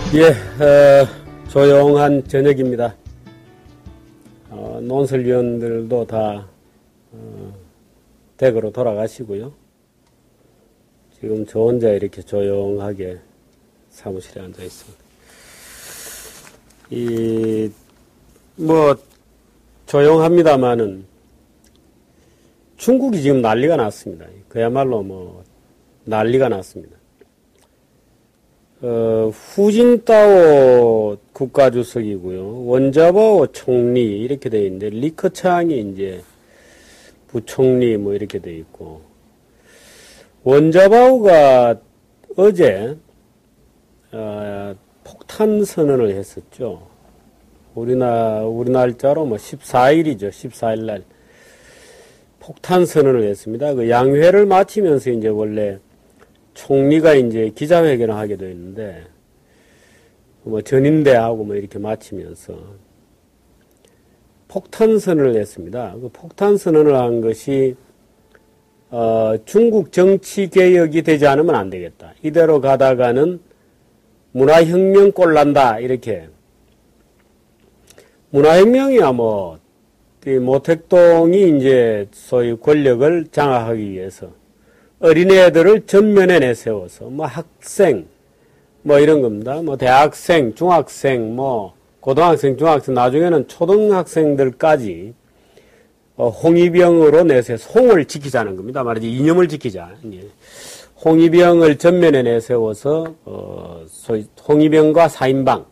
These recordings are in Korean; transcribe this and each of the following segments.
예, 조용한 저녁입니다. 논설위원들도 다 댁으로 돌아가시고요. 지금 저 혼자 이렇게 조용하게 사무실에 앉아 있습니다. 조용합니다만은 중국이 지금 난리가 났습니다. 그야말로 난리가 났습니다. 후진타오 국가주석이고요. 원자바오 총리 이렇게 되어 있는데 리커창이 이제 부총리 이렇게 되어 있고, 원자바오가 어제 폭탄 선언을 했었죠. 우리 날짜로 14일이죠. 14일 날 폭탄 선언을 했습니다. 그 양회를 마치면서 이제 원래 총리가 이제 기자회견을 하게 되어 있는데, 전인대하고 이렇게 마치면서 폭탄 선언을 했습니다. 그 폭탄 선언을 한 것이, 중국 정치 개혁이 되지 않으면 안 되겠다. 이대로 가다가는 문화혁명 꼴난다. 이렇게. 문화혁명이야 모택동이 이제 소위 권력을 장악하기 위해서 어린애들을 전면에 내세워서 학생 이런 겁니다. 대학생, 중학생, 고등학생, 중학생, 나중에는 초등학생들까지 홍위병으로 내세워서 홍을 지키자는 겁니다. 말하자면 이념을 지키자. 홍위병을 전면에 내세워서 소위 홍위병과 사인방,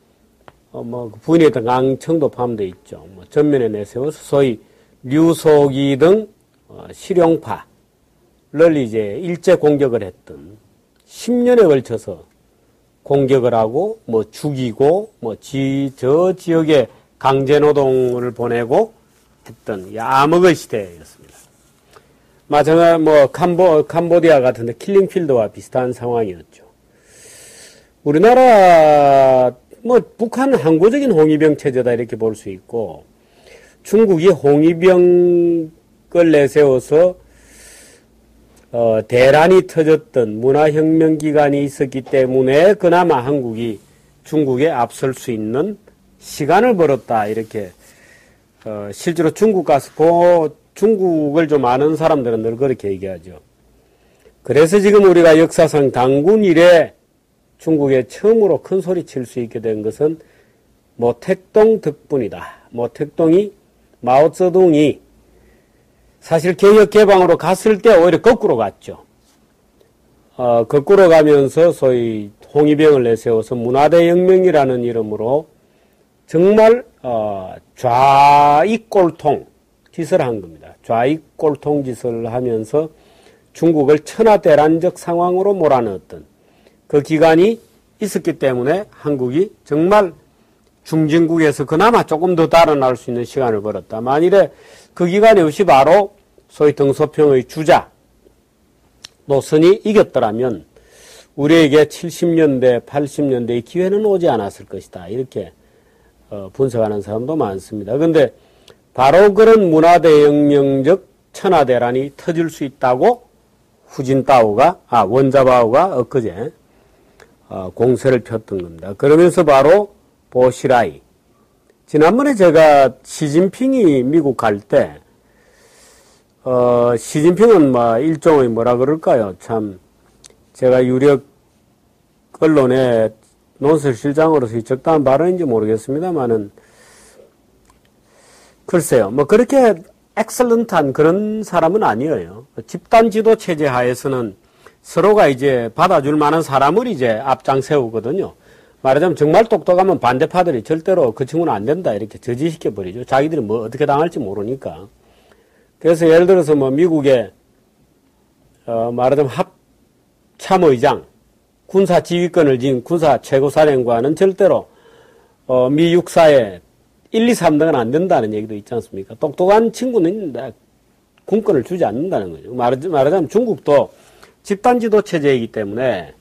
부인했던 강청도 포함되어 있죠. 전면에 내세워서 소위 류소기 등 실용파를 이제 일제 공격을 했던 10년에 걸쳐서 공격을 하고 죽이고 저 지역에 강제노동을 보내고 했던 암흑의 시대였습니다. 마찬가지로 캄보디아 같은 데 킬링필드와 비슷한 상황이었죠. 우리나라 북한은 항구적인 홍위병 체제다 이렇게 볼 수 있고, 중국이 홍위병을 내세워서 대란이 터졌던 문화혁명 기간이 있었기 때문에 그나마 한국이 중국에 앞설 수 있는 시간을 벌었다. 이렇게 실제로 중국 가서 중국을 좀 아는 사람들은 늘 그렇게 얘기하죠. 그래서 지금 우리가 역사상 당군 이래 중국에 처음으로 큰 소리 칠 수 있게 된 것은 모택동 덕분이다. 모택동이 마오쩌둥이 사실 개혁개방으로 갔을 때 오히려 거꾸로 갔죠. 거꾸로 가면서 소위 홍위병을 내세워서 문화대혁명이라는 이름으로 정말 좌익골통 짓을 한 겁니다. 좌익골통 짓을 하면서 중국을 천하대란적 상황으로 몰아넣었던 그 기간이 있었기 때문에 한국이 정말 중진국에서 그나마 조금 더 달아날 수 있는 시간을 벌었다. 만일에 그 기간이 없이 바로 소위 등소평의 주자 노선이 이겼더라면 우리에게 70년대, 80년대의 기회는 오지 않았을 것이다. 이렇게 분석하는 사람도 많습니다. 그런데 바로 그런 문화대혁명적 천하대란이 터질 수 있다고 원자바오가 엊그제 공세를 폈던 겁니다. 그러면서 바로 보시라이. 지난번에 제가 시진핑이 미국 갈 때, 시진핑은 일종의 뭐라 그럴까요? 참, 제가 유력 언론의 논설실장으로서 적당한 발언인지 모르겠습니다만은, 글쎄요, 그렇게 엑셀런트한 그런 사람은 아니에요. 집단 지도 체제 하에서는 서로가 이제 받아줄 만한 사람을 이제 앞장 세우거든요. 말하자면 정말 똑똑하면 반대파들이 절대로 그 친구는 안 된다 이렇게 저지시켜버리죠. 자기들이 어떻게 당할지 모르니까. 그래서 예를 들어서 미국의 말하자면 합참의장, 군사 지휘권을 쥔 군사 최고사령관은 절대로 미 육사에 1, 2, 3등은 안 된다는 얘기도 있지 않습니까? 똑똑한 친구는 군권을 주지 않는다는 거죠. 말하자면 중국도 집단지도 체제이기 때문에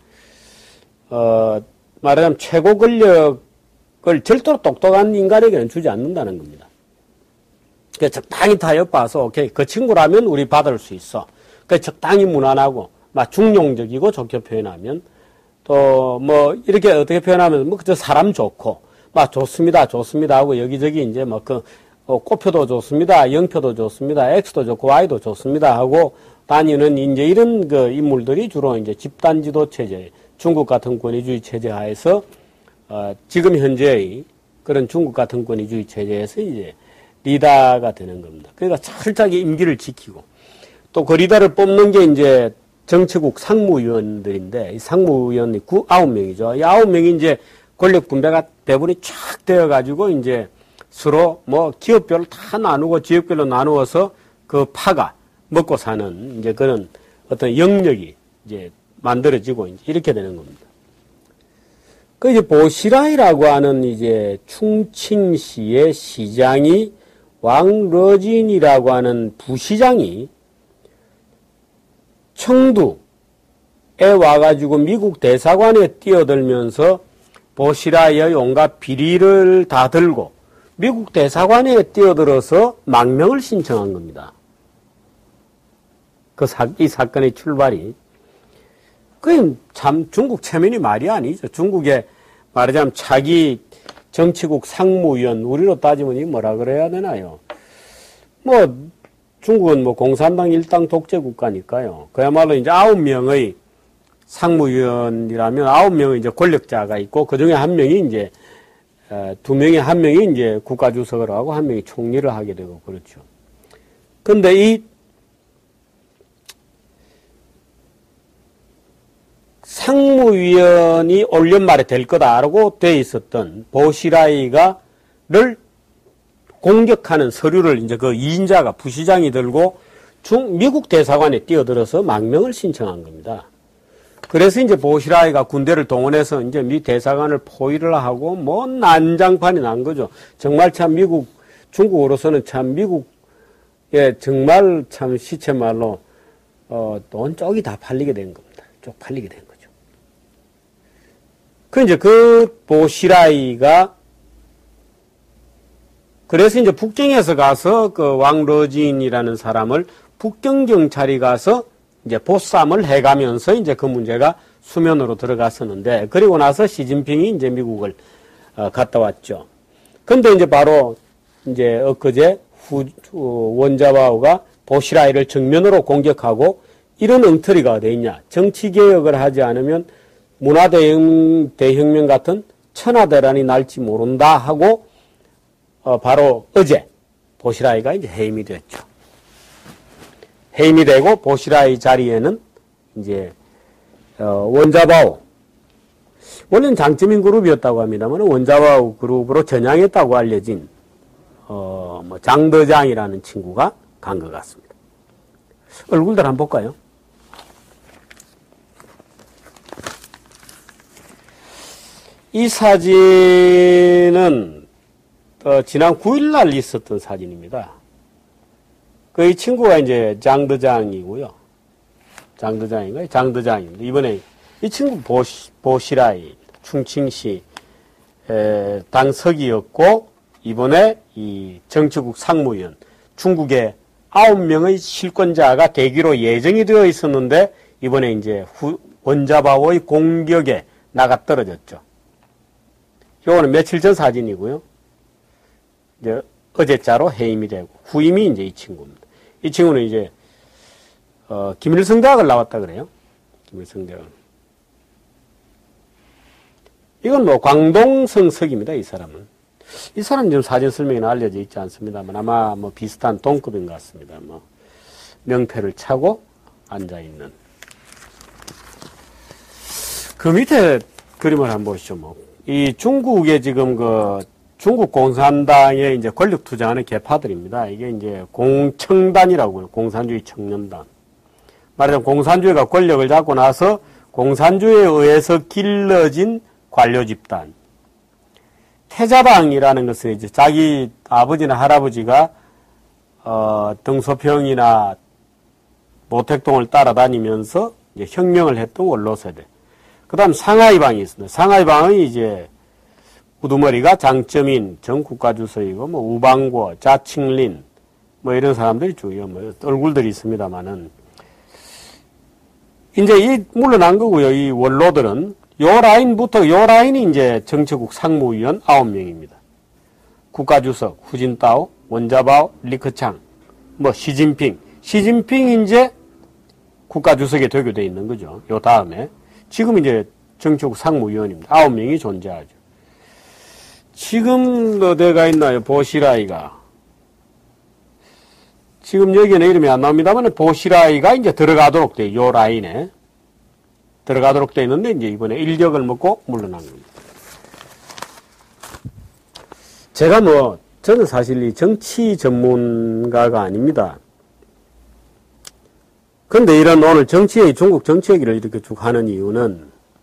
말하자면 최고 권력을 절대로 똑똑한 인간에게는 주지 않는다는 겁니다. 그래서 적당히 다 엿봐서 오케이 그 친구라면 우리 받을 수 있어. 그래서 적당히 무난하고 중용적이고 좋게 표현하면 또 뭐 이렇게 어떻게 표현하면 뭐 그저 사람 좋고 막 좋습니다 하고 여기저기 이제 뭐 그 꽃표도 좋습니다, 영표도 좋습니다, X도 좋고 Y도 좋습니다 하고 다니는 이제 이런 그 인물들이 주로 이제 집단 지도 체제, 중국 같은 권위주의 체제 하에서 지금 현재의 그런 중국 같은 권위주의 체제에서 이제 리더가 되는 겁니다. 그러니까 철저하게 임기를 지키고 또 그 리더를 뽑는 게 이제 정치국 상무위원들인데 이 상무위원이 9명이죠. 이 9명이 이제 권력 분배가 배분이 쫙 되어 가지고 이제 서로 뭐 기업별로 다 나누고 지역별로 나누어서 그 파가 먹고 사는 이제 그런 어떤 영역이 이제 만들어지고 이제 이렇게 되는 겁니다. 그 이제 보시라이라고 하는 이제 충칭시의 시장이 왕러진이라고 하는 부시장이 청두에 와가지고 미국 대사관에 뛰어들면서 보시라이의 온갖 비리를 다 들고 미국 대사관에 뛰어들어서 망명을 신청한 겁니다. 이 사건의 출발이. 그게 참 중국 체면이 말이 아니죠. 중국에 말하자면 차기 정치국 상무위원, 우리로 따지면 이 뭐라 그래야 되나요? 뭐, 중국은 뭐 공산당 일당 독재 국가니까요. 그야말로 이제 9명의 상무위원이라면 9명의 이제 권력자가 있고 그 중에 한 명이 이제 2명이 한 명이 이제 국가주석을 하고 한 명이 총리를 하게 되고 그렇죠. 근데 이 상무위원이 올 연말에 될 거다라고 돼 있었던 보시라이를 공격하는 서류를 이제 그 2인자가 부시장이 들고 미국 대사관에 뛰어들어서 망명을 신청한 겁니다. 그래서 이제 보시라이가 군대를 동원해서 이제 미 대사관을 포위를 하고 뭐 난장판이 난 거죠. 정말 참 중국으로서는 참 미국에 정말 참 시체말로 돈 쪽이 다 팔리게 된 겁니다. 쪽 팔리게 된 거죠. 그 이제 그 보시라이가 그래서 이제 북경에서 가서 그 왕러진이라는 사람을 북경 경찰이 가서 이제 보쌈을 해가면서 이제 그 문제가 수면으로 들어갔었는데 그리고 나서 시진핑이 이제 미국을 갔다 왔죠. 근데 이제 바로 이제 엊그제 원자바오가 보시라이를 정면으로 공격하고 이런 엉터리가 어디 있냐. 정치개혁을 하지 않으면 문화대혁명 같은 천하대란이 날지 모른다 하고 바로 어제 보시라이가 이제 해임이 됐죠. 해임이 되고 보시라이 자리에는 이제 원자바오 원래는 장쩌민 그룹이었다고 합니다만 원자바오 그룹으로 전향했다고 알려진 뭐 장더장이라는 친구가 간 것 같습니다. 얼굴들 한번 볼까요? 이 사진은 지난 9일 날 있었던 사진입니다. 이 친구가 이제 장더장이고요. 장더장인가요? 장더장입니다. 이번에 이 친구 보시라이 충칭시 당서기였고 이번에 이 정치국 상무위원 중국의 9명의 실권자가 되기로 예정이 되어 있었는데 이번에 이제 원자바오의 공격에 나가 떨어졌죠. 요거는 며칠 전 사진이고요. 이제 어제자로 해임이 되고 후임이 이제 이 친구입니다. 이 친구는 이제 김일성 대학을 나왔다 그래요. 김일성 대학. 이건 뭐 광동성석입니다. 이 사람은. 이 사람은 지금 사진 설명이 알려져 있지 않습니다만 아마 뭐 비슷한 동급인 것 같습니다. 뭐 명패를 차고 앉아 있는. 그 밑에 그림을 한번 보시죠. 뭐 이 중국의 지금 중국 공산당에 이제 권력 투쟁하는 계파들입니다. 이게 이제 공청단이라고 해요. 공산주의 청년단. 말하자면 공산주의가 권력을 잡고 나서 공산주의에 의해서 길러진 관료 집단. 태자당이라는 것은 이제 자기 아버지나 할아버지가 등소평이나 모택동을 따라다니면서 이제 혁명을 했던 원로 세대. 그 다음 상하이방이 있습니다. 상하이방의 이제 우두머리가 장쩌민 전 국가주석이고 뭐 우방고, 자칭린 뭐 이런 사람들이 있죠. 뭐 얼굴들이 있습니다만은 이제 이 물러난 거고요. 이 원로들은 요 라인부터 요 라인이 이제 정치국 상무위원 9명입니다. 국가주석 후진타오, 원자바오, 리커창, 뭐 시진핑 이제 국가주석에 되게 돼 있는 거죠. 요 다음에 지금 이제 정치국 상무위원입니다. 9명이 존재하죠. 지금 어디가 있나요? 보시라이가. 지금 여기는 이름이 안 나옵니다만 보시라이가 이제 들어가도록 돼. 요 라인에 들어가도록 돼 있는데 이제 이번에 일격을 먹고 물러난 겁니다. 제가 저는 사실 이 정치 전문가가 아닙니다. 근데 이런 오늘 중국 정치 얘기를 이렇게 쭉 하는 이유는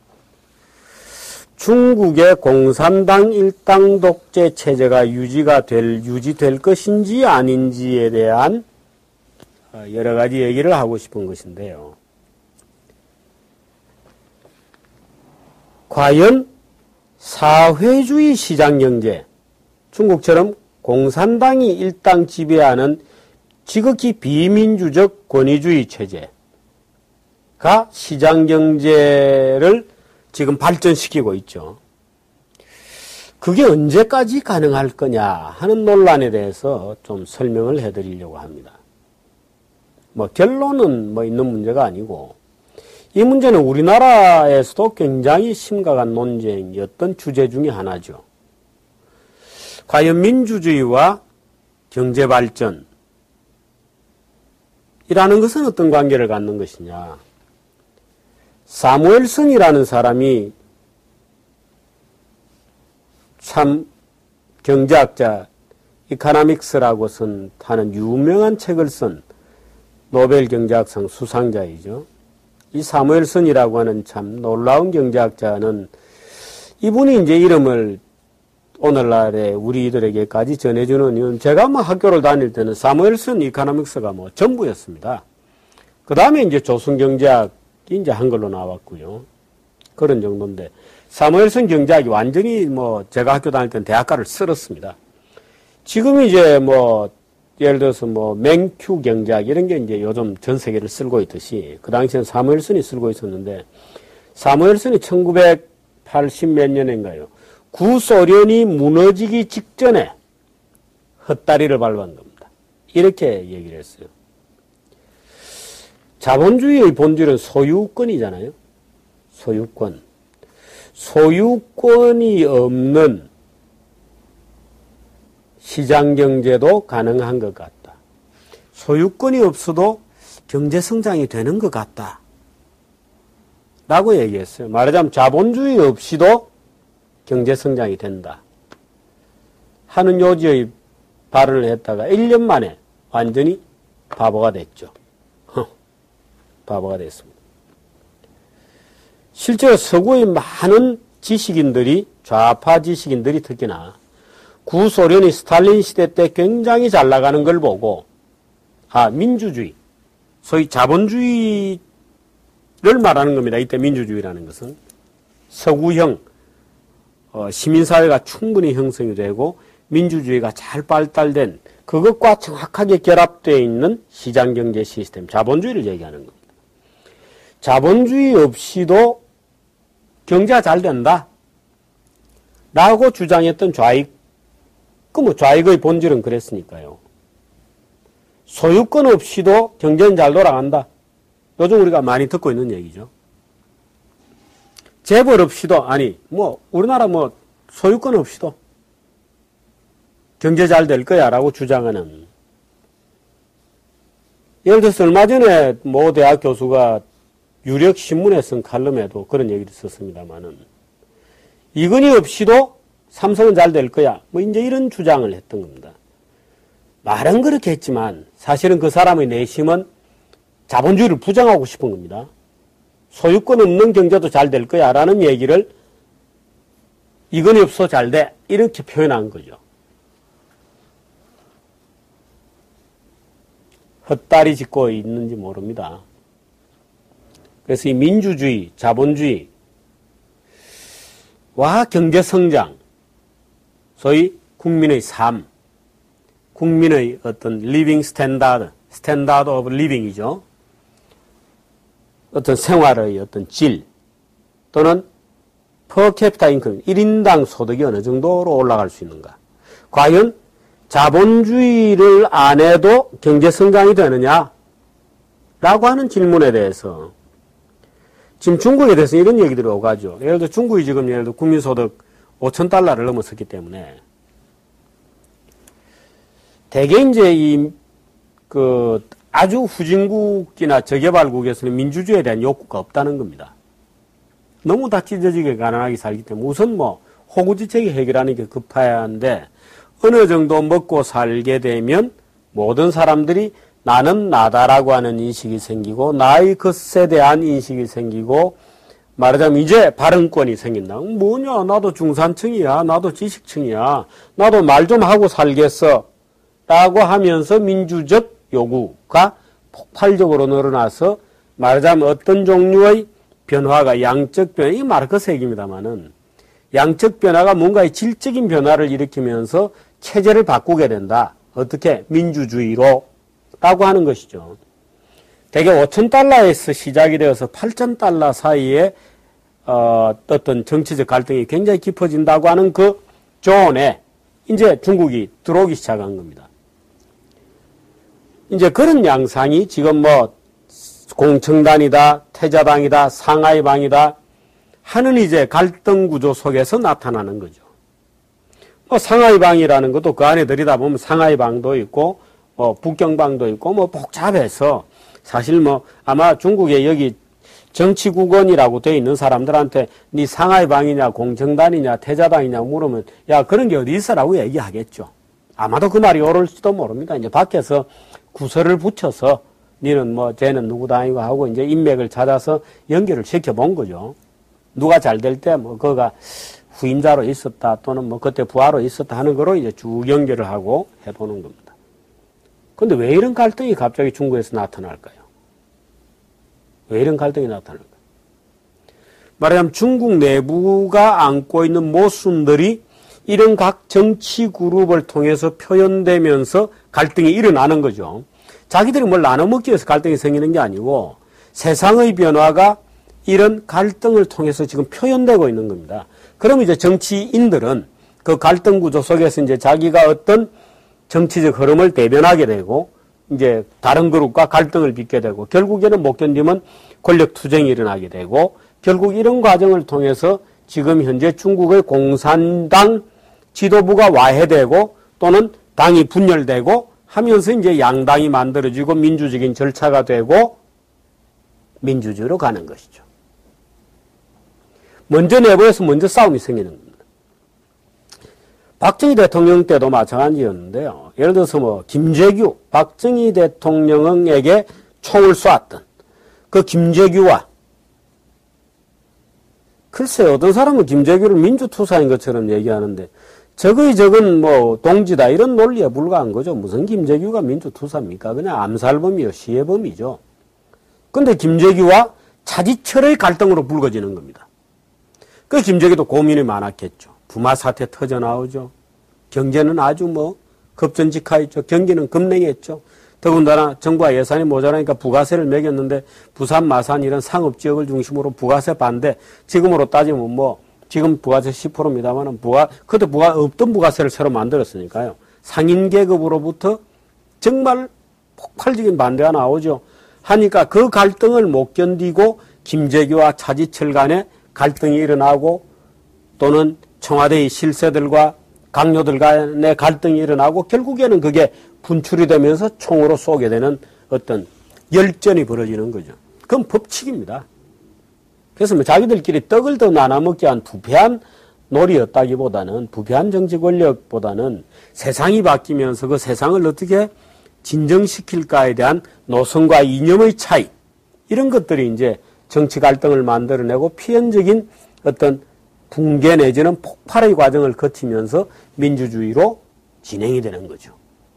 중국의 공산당 일당 독재 체제가 유지될 것인지 아닌지에 대한 여러 가지 얘기를 하고 싶은 것인데요. 과연 사회주의 시장경제, 중국처럼 공산당이 일당 지배하는 지극히 비민주적 권위주의 체제가 시장경제를 지금 발전시키고 있죠. 그게 언제까지 가능할 거냐 하는 논란에 대해서 좀 설명을 해드리려고 합니다. 결론은 있는 문제가 아니고 이 문제는 우리나라에서도 굉장히 심각한 논쟁이었던 주제 중에 하나죠. 과연 민주주의와 경제발전이라는 것은 어떤 관계를 갖는 것이냐. 사무엘슨이라는 사람이 참 경제학자, 이카노믹스라고 하는 유명한 책을 쓴 노벨 경제학상 수상자이죠. 이 사무엘슨이라고 하는 참 놀라운 경제학자는 이분이 이제 이름을 오늘날에 우리들에게까지 전해주는 이유는 제가 학교를 다닐 때는 사무엘슨 이카노믹스가 전부였습니다. 그 다음에 이제 조선경제학이 이제 한글로 나왔고요. 그런 정도인데 사무엘슨 경제학이 완전히 제가 학교 다닐 때는 대학가를 쓸었습니다. 지금 이제 예를 들어서 맹큐 경제학 이런 게 이제 요즘 전 세계를 쓸고 있듯이 그 당시엔 사무엘슨이 쓸고 있었는데 사무엘슨이 1980 몇 년인가요? 구소련이 무너지기 직전에 헛다리를 밟은 겁니다. 이렇게 얘기를 했어요. 자본주의의 본질은 소유권이잖아요. 소유권. 소유권이 없는 시장경제도 가능한 것 같다. 소유권이 없어도 경제성장이 되는 것 같다. 라고 얘기했어요. 말하자면 자본주의 없이도 경제성장이 된다. 하는 요지의 발언을 했다가 1년 만에 완전히 바보가 됐죠. 바보가 됐습니다. 실제로 서구의 많은 지식인들이, 좌파 지식인들이 특히나 구소련이 스탈린 시대 때 굉장히 잘 나가는 걸 보고 민주주의, 소위 자본주의를 말하는 겁니다. 이때 민주주의라는 것은 서구형 시민사회가 충분히 형성이 되고 민주주의가 잘 발달된 그것과 정확하게 결합되어 있는 시장경제 시스템, 자본주의를 얘기하는 겁니다. 자본주의 없이도 경제가 잘 된다 라고 주장했던 좌익, 좌익의 본질은 그랬으니까요. 소유권 없이도 경제는 잘 돌아간다. 요즘 우리가 많이 듣고 있는 얘기죠. 재벌 없이도, 우리나라 소유권 없이도 경제 잘 될 거야 라고 주장하는. 예를 들어서 얼마 전에 모 대학 교수가 유력 신문에 쓴 칼럼에도 그런 얘기를 썼습니다만은 이건희 없이도 삼성은 잘 될 거야. 이제 이런 주장을 했던 겁니다. 말은 그렇게 했지만 사실은 그 사람의 내심은 자본주의를 부정하고 싶은 겁니다. 소유권 없는 경제도 잘 될 거야 라는 얘기를 이건희 없어 잘 돼. 이렇게 표현한 거죠. 헛다리 짚고 있는지 모릅니다. 그래서 이 민주주의, 자본주의와 경제성장, 소위 국민의 삶, 국민의 어떤 리빙 스탠다드 오브 리빙이죠. 어떤 생활의 어떤 질, 또는 퍼캐피타 인컴, 1인당 소득이 어느 정도로 올라갈 수 있는가? 과연 자본주의를 안 해도 경제 성장이 되느냐? 라고 하는 질문에 대해서 지금 중국에 대해서 이런 얘기들이 오가죠. 예를 들어 중국이 지금 예를 들어 국민소득 5,000달러를 넘어섰기 때문에 대개 이제 아주 후진국이나 저개발국에서는 민주주의에 대한 욕구가 없다는 겁니다. 너무 다 찢어지게 가난하게 살기 때문에 우선 호구지책이 해결하는 게 급해야 하는데 어느 정도 먹고 살게 되면 모든 사람들이 나는 나다라고 하는 인식이 생기고 나의 것에 대한 인식이 생기고 말하자면 이제 발언권이 생긴다. 뭐냐 나도 중산층이야. 나도 지식층이야. 나도 말 좀 하고 살겠어. 라고 하면서 민주적 요구가 폭발적으로 늘어나서 말하자면 어떤 종류의 변화가 양적 변화, 이 마르크스 얘기입니다만은 양적 변화가 뭔가의 질적인 변화를 일으키면서 체제를 바꾸게 된다. 어떻게? 민주주의로 라고 하는 것이죠. 대개 5,000달러에서 시작이 되어서 8,000달러 사이에 어떤 정치적 갈등이 굉장히 깊어진다고 하는 그 존에 이제 중국이 들어오기 시작한 겁니다. 이제 그런 양상이 지금 공청단이다, 태자당이다, 상하이방이다 하는 이제 갈등 구조 속에서 나타나는 거죠. 상하이방이라는 것도 그 안에 들이다 보면 상하이방도 있고, 북경방도 있고, 복잡해서 사실 아마 중국에 여기 정치국원이라고 되어 있는 사람들한테 네 상하이방이냐, 공청단이냐, 태자당이냐 물으면 야, 그런 게 어디 있어라고 얘기하겠죠. 아마도 그 말이 옳을지도 모릅니다. 이제 밖에서 구설을 붙여서 니는 쟤는 누구 당이고 하고 이제 인맥을 찾아서 연결을 시켜본 거죠. 누가 잘 될 때 그가 후임자로 있었다 또는 그때 부하로 있었다 하는 거로 이제 쭉 연결을 하고 해보는 겁니다. 근데 왜 이런 갈등이 갑자기 중국에서 나타날까요? 왜 이런 갈등이 나타날까요? 말하자면 중국 내부가 안고 있는 모순들이 이런 각 정치 그룹을 통해서 표현되면서 갈등이 일어나는 거죠. 자기들이 뭘 나눠먹기 위해서 갈등이 생기는 게 아니고 세상의 변화가 이런 갈등을 통해서 지금 표현되고 있는 겁니다. 그럼 이제 정치인들은 그 갈등 구조 속에서 이제 자기가 어떤 정치적 흐름을 대변하게 되고 이제 다른 그룹과 갈등을 빚게 되고 결국에는 못 견디면 권력 투쟁이 일어나게 되고 결국 이런 과정을 통해서 지금 현재 중국의 공산당 지도부가 와해되고 또는 당이 분열되고 하면서 이제 양당이 만들어지고 민주적인 절차가 되고 민주주의로 가는 것이죠. 먼저 내부에서 먼저 싸움이 생기는 겁니다. 박정희 대통령 때도 마찬가지였는데요. 예를 들어서 김재규, 박정희 대통령에게 총을 쏘았던 그 김재규와 글쎄요, 어떤 사람은 김재규를 민주투사인 것처럼 얘기하는데 적은 동지다 이런 논리에 불과한 거죠. 무슨 김재규가 민주투사입니까? 그냥 암살범이요, 시해범이죠. 근데 김재규와 차지철의 갈등으로 불거지는 겁니다. 그 김재규도 고민이 많았겠죠. 부마 사태 터져 나오죠. 경제는 아주 급전직하였죠. 경기는 급냉했죠. 더군다나 정부가 예산이 모자라니까 부가세를 매겼는데 부산, 마산 이런 상업지역을 중심으로 부가세 반대. 지금으로 따지면 지금 부가세 10%입니다만 그때 없던 부가세를 새로 만들었으니까요. 상인 계급으로부터 정말 폭발적인 반대가 나오죠. 하니까 그 갈등을 못 견디고 김재규와 차지철 간에 갈등이 일어나고 또는 청와대의 실세들과 강요들 간의 갈등이 일어나고 결국에는 그게 분출이 되면서 총으로 쏘게 되는 어떤 열전이 벌어지는 거죠. 그건 법칙입니다. 그래서 자기들끼리 떡을 더 나눠먹기 위한 부패한 놀이였다기보다는 부패한 정치 권력보다는 세상이 바뀌면서 그 세상을 어떻게 진정시킬까에 대한 노선과 이념의 차이 이런 것들이 이제 정치 갈등을 만들어내고 필연적인 어떤 붕괴 내지는 폭발의 과정을 거치면서 민주주의로 진행이 되는 거죠.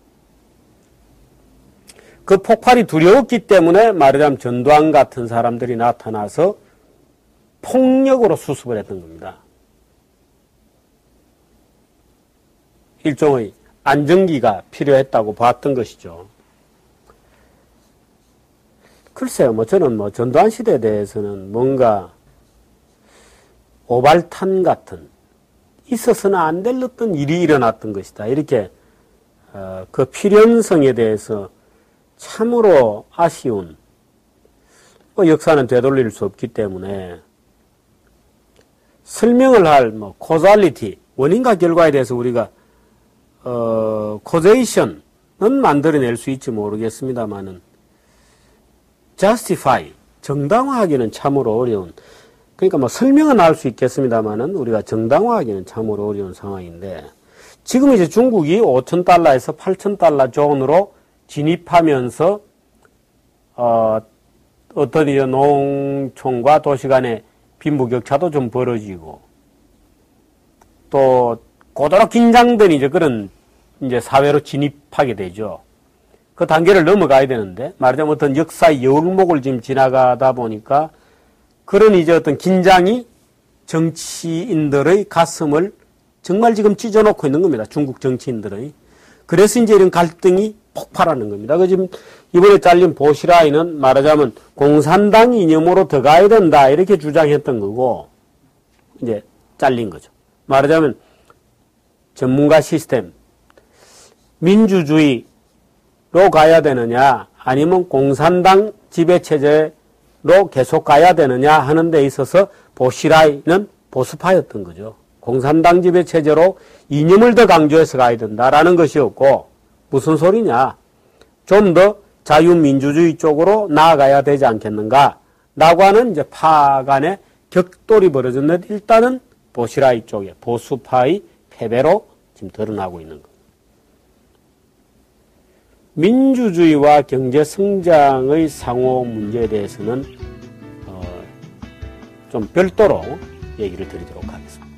그 폭발이 두려웠기 때문에 말하자면 전두환 같은 사람들이 나타나서 폭력으로 수습을 했던 겁니다. 일종의 안정기가 필요했다고 봤던 것이죠. 글쎄요, 저는 전두환 시대에 대해서는 뭔가 오발탄 같은 있어서는 안 될 어떤 일이 일어났던 것이다. 이렇게 그 필연성에 대해서 참으로 아쉬운 역사는 되돌릴 수 없기 때문에 설명을 할 코잘리티 원인과 결과에 대해서 우리가 코제이션은 만들어낼 수 있지 모르겠습니다만은 justify 정당화하기는 참으로 어려운 그러니까 설명은 할 수 있겠습니다만은 우리가 정당화하기는 참으로 어려운 상황인데 지금 이제 중국이 5,000달러에서 8,000달러 존으로 진입하면서 어떤 이제 농촌과 도시 간의 빈부격차도 좀 벌어지고 또 고도로 긴장된 이제 그런 이제 사회로 진입하게 되죠. 그 단계를 넘어가야 되는데 말하자면 어떤 역사의 여울목을 지금 지나가다 보니까 그런 이제 어떤 긴장이 정치인들의 가슴을 정말 지금 찢어놓고 있는 겁니다. 중국 정치인들의. 그래서 이제 이런 갈등이 폭발하는 겁니다. 그 지금 이번에 잘린 보시라이는 말하자면 공산당 이념으로 더 가야 된다 이렇게 주장했던 거고 이제 잘린 거죠. 말하자면 전문가 시스템 민주주의로 가야 되느냐 아니면 공산당 지배체제로 계속 가야 되느냐 하는 데 있어서 보시라이는 보수파였던 거죠. 공산당 지배체제로 이념을 더 강조해서 가야 된다라는 것이었고 무슨 소리냐. 좀 더 자유민주주의 쪽으로 나아가야 되지 않겠는가. 라고 하는 이제 파 간의 격돌이 벌어졌는데 일단은 보시라이 쪽에 보수파의 패배로 지금 드러나고 있는 겁니다. 민주주의와 경제 성장의 상호 문제에 대해서는 좀 별도로 얘기를 드리도록 하겠습니다.